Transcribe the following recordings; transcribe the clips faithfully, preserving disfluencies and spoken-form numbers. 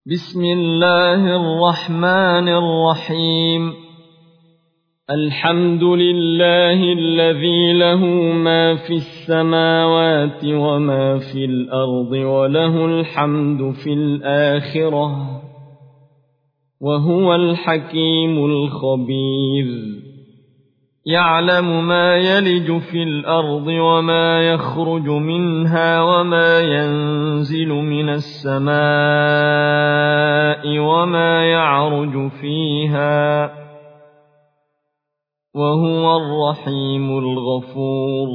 بسم الله الرحمن الرحيم. الحمد لله الذي له ما في السماوات وما في الأرض وله الحمد في الآخرة وهو الحكيم الخبير. يعلم ما يلج في الأرض وما يخرج منها وما ينزل من السماء وما يعرج فيها وهو الرحيم الغفور.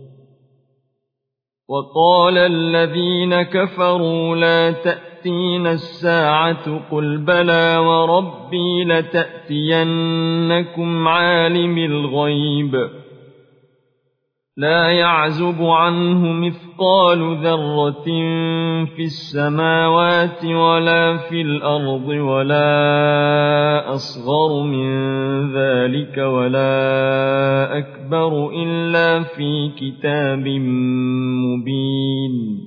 وقال الذين كفروا لا تأتين الساعة قل بلى وربي لتأتينكم عالم الغيب لا يعزب عنه مثقال ذرة في السماوات ولا في الأرض ولا أصغر من ذلك ولا أكبر إلا في كتاب مبين.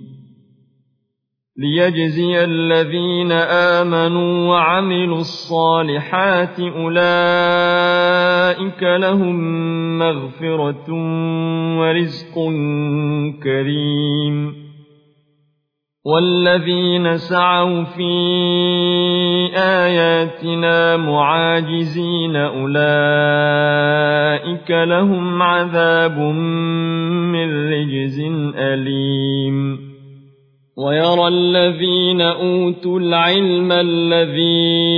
ليجزي الذين آمنوا وعملوا الصالحات أولئك لهم مغفرة ورزق كريم. والذين سعوا في آياتنا معاجزين أولئك لهم عذاب من رجز أليم. ويرى الذين أوتوا العلم الذي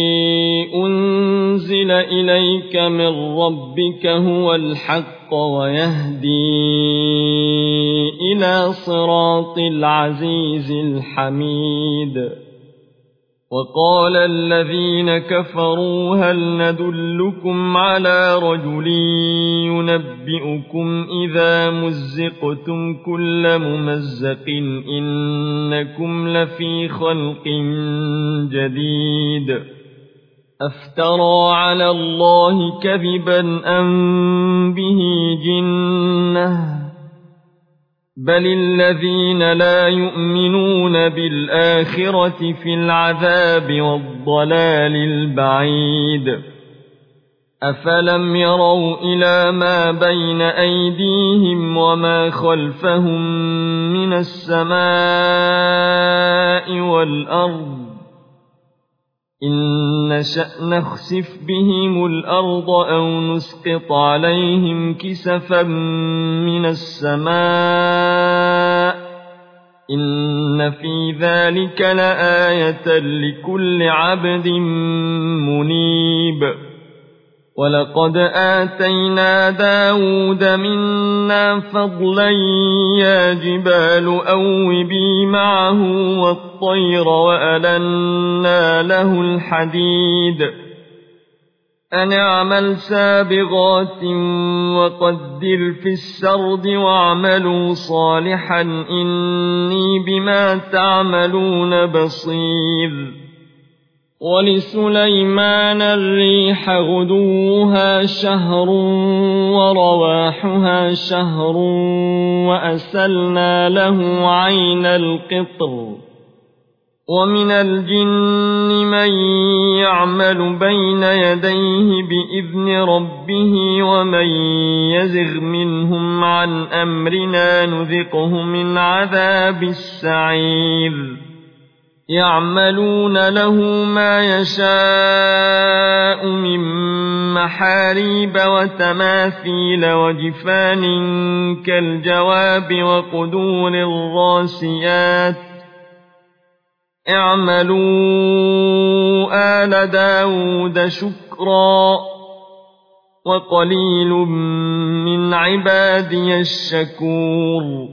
أنزل إليك من ربك هو الحق ويهدي إلى صراط العزيز الحميد. وقال الذين كفروا هل ندلكم على رجل ينبئكم إذا مزقتم كل ممزق إنكم لفي خلق جديد. أفترى على الله كذبا أم به جنة بل الذين لا يؤمنون بالآخرة في العذاب والضلال البعيد. أفلم يروا إلى ما بين أيديهم وما خلفهم من السماء والأرض إن نشأ نخسف بهم الأرض أو نسقط عليهم كسفا من السماء إن في ذلك لآية لكل عبد منيب. ولقد آتينا داود منا فضلا يا جبال أوبي معه والطير وألنا له الحديد أن اعمل سابغات وقدر في السرد واعملوا صالحا إني بما تعملون بصير. ولسليمان الريح غدوها شهر ورواحها شهر وأسلنا له عين القطر. ومن الجن من يعمل بين يديه بإذن ربه ومن يزغ منهم عن أمرنا نذقه من عذاب السعير. يعملون له ما يشاء من محاريب وتماثيل وجفان كالجواب وقدور الراسيات اعملوا آل داود شكرا وقليل من عبادي الشكور.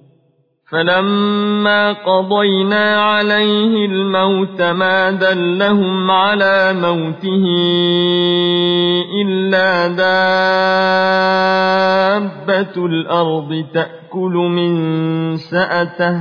فلما قضينا عليه الموت ما دلهم على موته إلا دابة الأرض تأكل من سأته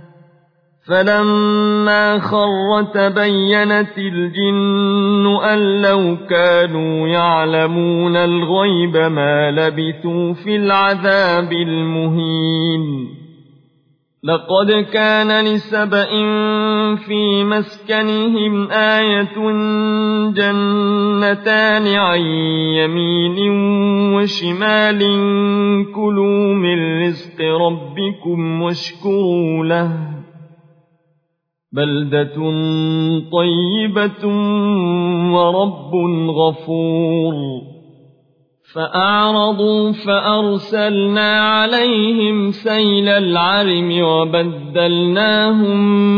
فلما خر تبينت الجن أن لو كانوا يعلمون الغيب ما لبثوا في العذاب المهين. لقد كان لسبإ في مسكنهم آية جنتان عن يمين وشمال كلوا من رزق ربكم واشكروا له بلدة طيبة ورب غفور فأعرضوا فأرسلنا عليهم سيل العرم وبدلناهم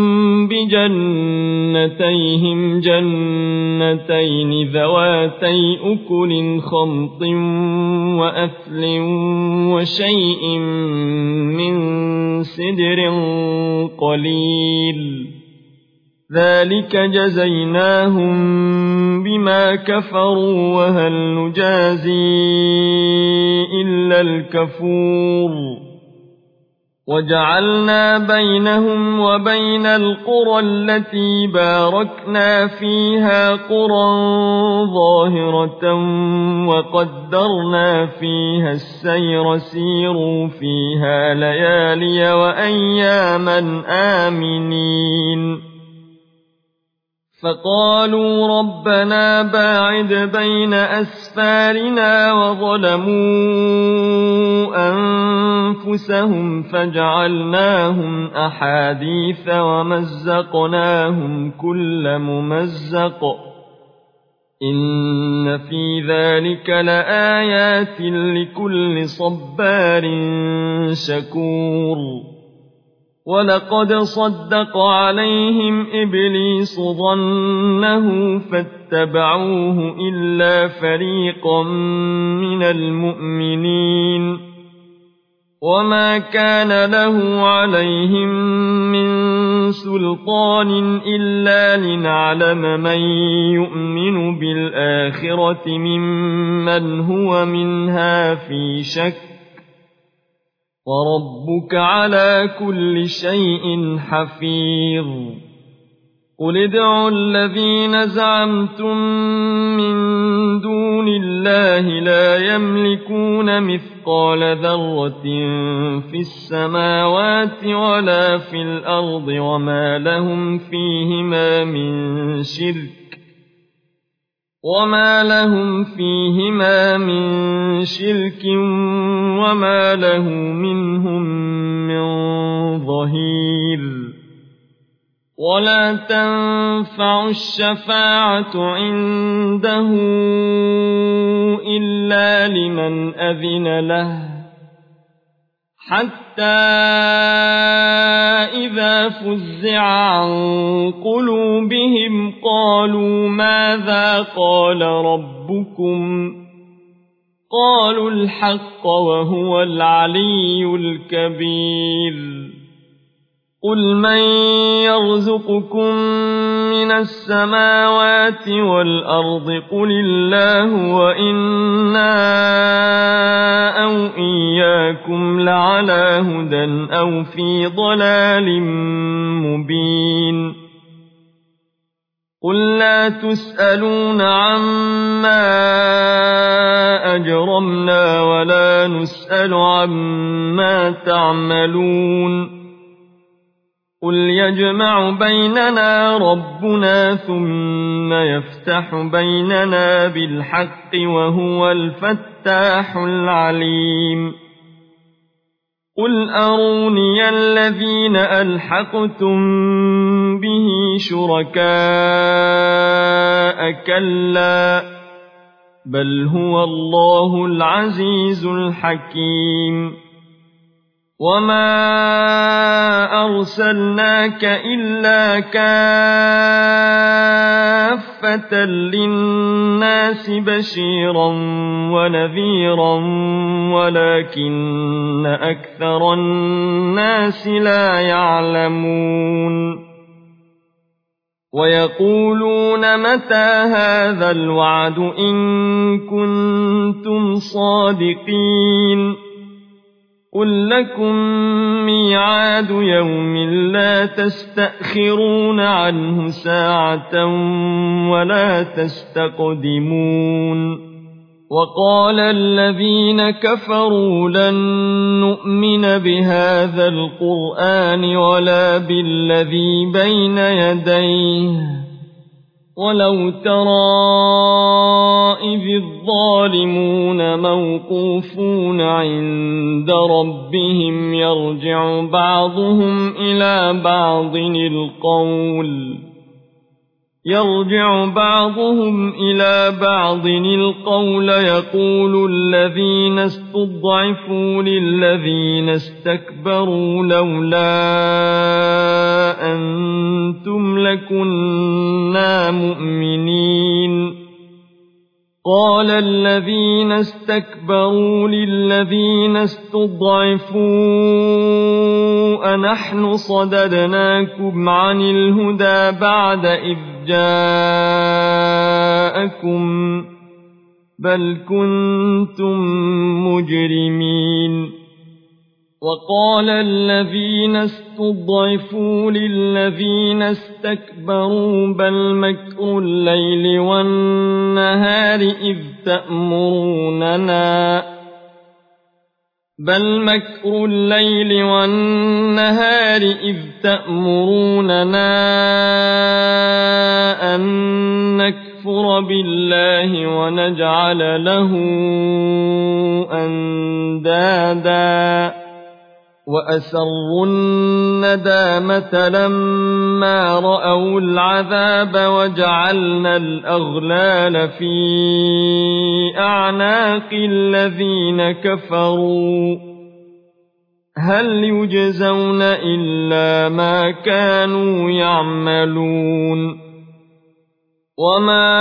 بجنتيهم جنتين ذواتي أكل خمط وأثل وشيء من سدر قليل ذلك جزيناهم بما كفروا وهل نجازي إلا الكفور وجعلنا بينهم وبين القرى التي باركنا فيها قرى ظاهرة وقدرنا فيها السير سيروا فيها ليالي وأياما آمنين فقالوا ربنا باعد بين أسفارنا وظلموا أنفسهم فجعلناهم أحاديث ومزقناهم كل ممزق إن في ذلك لآيات لكل صبار شكور ولقد صدق عليهم إبليس ظنه فاتبعوه إلا فريقا من المؤمنين وما كان له عليهم من سلطان إلا لنعلم من يؤمن بالآخرة ممن هو منها في شك وربك على كل شيء حفيظ قل ادعوا الذين زعمتم من دون الله لا يملكون مثقال ذرة في السماوات ولا في الأرض وما لهم فيهما من شرك وما لهم فيهما من شرك وما له منهم من ظهير ولا تنفع الشفاعة عنده إلا لمن أذن له حتى إذا فزع عن قلوبهم قالوا ماذا قال ربكم قالوا الحق وهو العلي الكبير قل من يرزقكم من السماوات والأرض قل الله وإنا أو إياكم لعلى هدى أو في ضلال مبين قل لا تسألون عما أجرمنا ولا نسأل عما تعملون قل يجمع بيننا ربنا ثم يفتح بيننا بالحق وهو الفتاح العليم قل أروني الذين ألحقتم به شركاء كلا بل هو الله العزيز الحكيم وما أرسلناك إلا كافة للناس بشيرا ونذيرا ولكن أكثر الناس لا يعلمون ويقولون متى هذا الوعد إن كنتم صادقين قل لكم ميعاد يوم لا تستأخرون عنه ساعة ولا تستقدمون وقال الذين كفروا لن نؤمن بهذا القرآن ولا بالذي بين يديه ولو ترى إذ الظالمون موقوفون عند ربهم يرجع بعضهم إلى بعض القول يرجع بعضهم إلى بعض القول يقول الذين استضعفوا للذين استكبروا لولا أنتم لكنا مؤمنين قال الذين استكبروا للذين استضعفوا أنحن صددناكم عن الهدى بعد إذ جاءكم بل كنتم مجرمين وقال الذين استضعفوا للذين استكبروا بل مكر الليل والنهار إذ تأمروننا بل مكر الليل والنهار إذ تأمروننا أن نكفر بالله ونجعل له أندادا وأسروا الندامة لما رأوا العذاب وجعلنا الأغلال في أعناق الذين كفروا هل يجزون إلا ما كانوا يعملون وما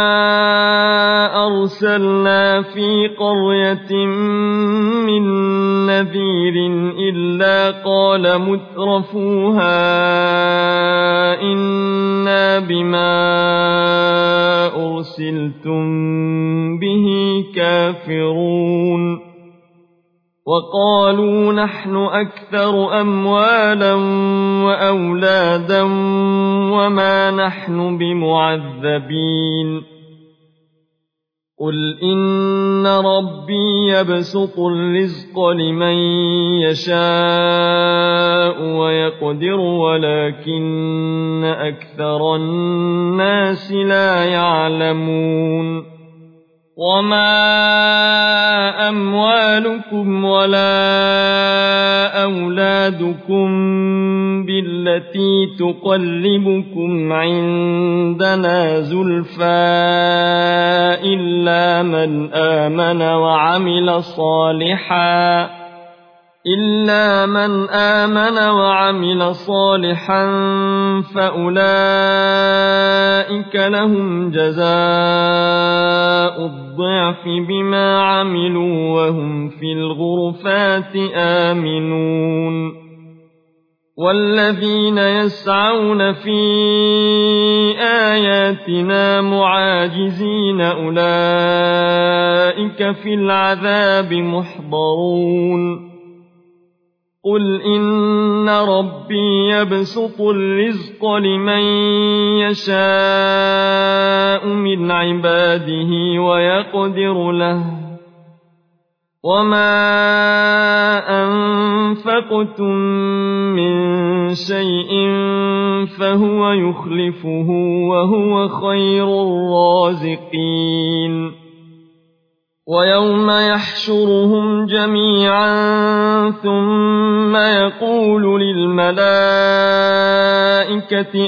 أرسلنا في قرية من نذير إلا قال مترفوها إنا بما أرسلتم به كافرون وقالوا نحن أكثر أموالا وأولادا وما نحن بمعذبين قل إن ربي يبسط الرزق لمن يشاء ويقدر ولكن أكثر الناس لا يعلمون وما أموالكم ولا أولادكم بالتي تقلبكم عندنا زلفى إلا من آمن وعمل صالحا إلا من آمن وعمل صالحا فأولئك لهم جزاء الضعف بما عملوا وهم في الغرفات آمنون والذين يسعون في آياتنا معاجزين أولئك في العذاب محضرون قل إن ربي يبسط الرزق لمن يشاء من عباده ويقدر له وما أنفقتم من شيء فهو يخلفه وهو خير الرازقين ويوم يحشرهم جميعا ثم يقول للملائكة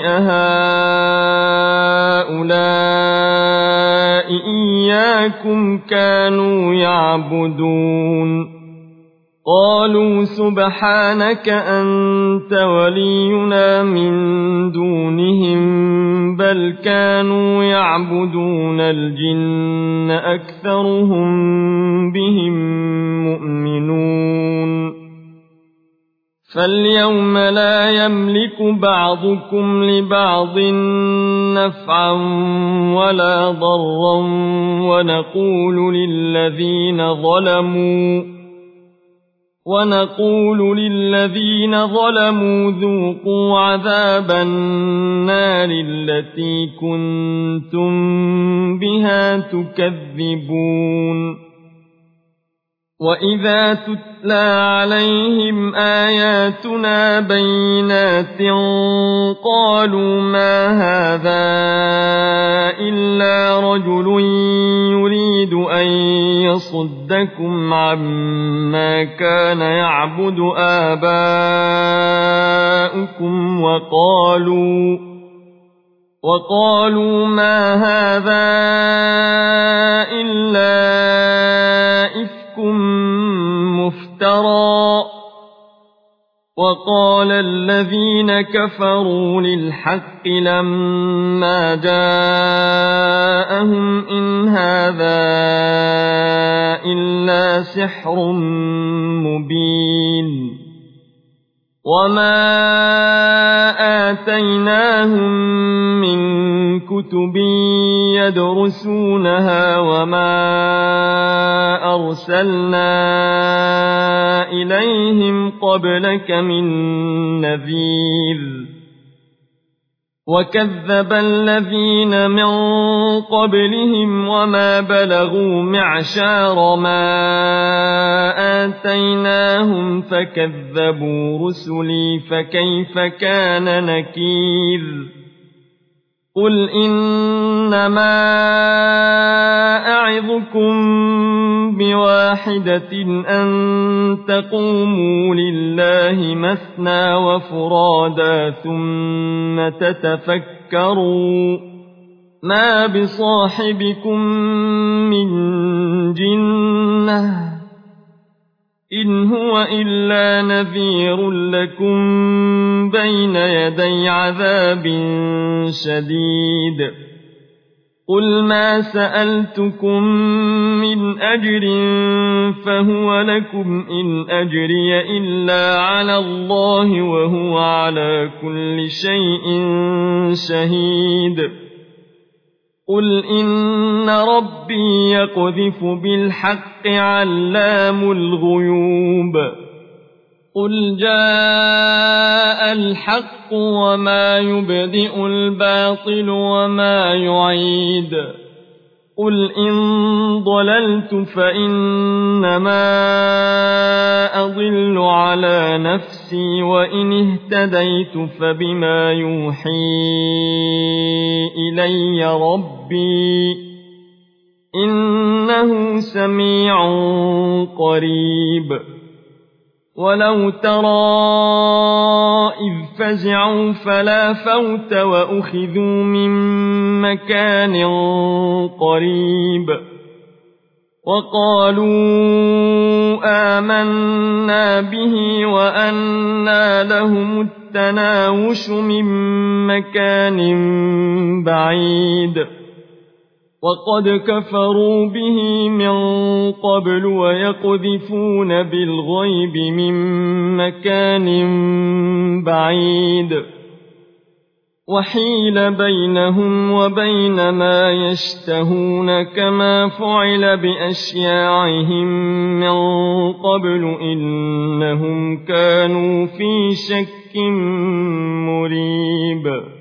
أهؤلاء إياكم كانوا يعبدون قالوا سبحانك أنت ولينا من دونهم بل كانوا يعبدون الجن أكثرهم بهم مؤمنون فاليوم لا يملك بعضكم لبعض نفعا ولا ضرا ونقول للذين ظلموا ونقول للذين ظلموا ذوقوا عذاب النار التي كنتم بها تكذبون وإذا تتلى عليهم آياتنا بينات قالوا ما هذا إلا رجل يريد أن يصدكم عما كان يعبد آباؤكم وقالوا وقالوا ما هذا إلا إفك مفترى وقال الذين كفروا للحق لما جاءهم إن هذا إلا سحر مبين وما آتيناهم من كتب يدرسونها وما أرسلنا إليهم قبلك من نذير وكذب الذين من قبلهم وما بلغوا معشار ما آتيناهم فكذبوا رسلي فكيف كان نكير قل إنما أعظكم بواحدة أن تقوموا لله مثنى وفرادا ثم تتفكروا ما بصاحبكم من جنة إن هو إلا نذير لكم بين يدي عذاب شديد قل ما سألتكم من أجر فهو لكم إن أجري إلا على الله وهو على كل شيء شهيد قل إن ربي يقذف بالحق علام الغيوب قل جاء الحق وما يبدئ الباطل وما يعيد قل إن ضللت فإنما أضل على نفسي وإن اهتديت فبما يوحي إلي ربي إنه سميع قريب ولو ترى إذ فزعوا فلا فوت وأخذوا من مكان قريب وقالوا آمنا به وأنى لهم التناوش من مكان بعيد وقد كفروا به من قبل ويقذفون بالغيب من مكان بعيد وحيل بينهم وبين ما يشتهون كما فعل بأشياعهم من قبل إنهم كانوا في شك مريب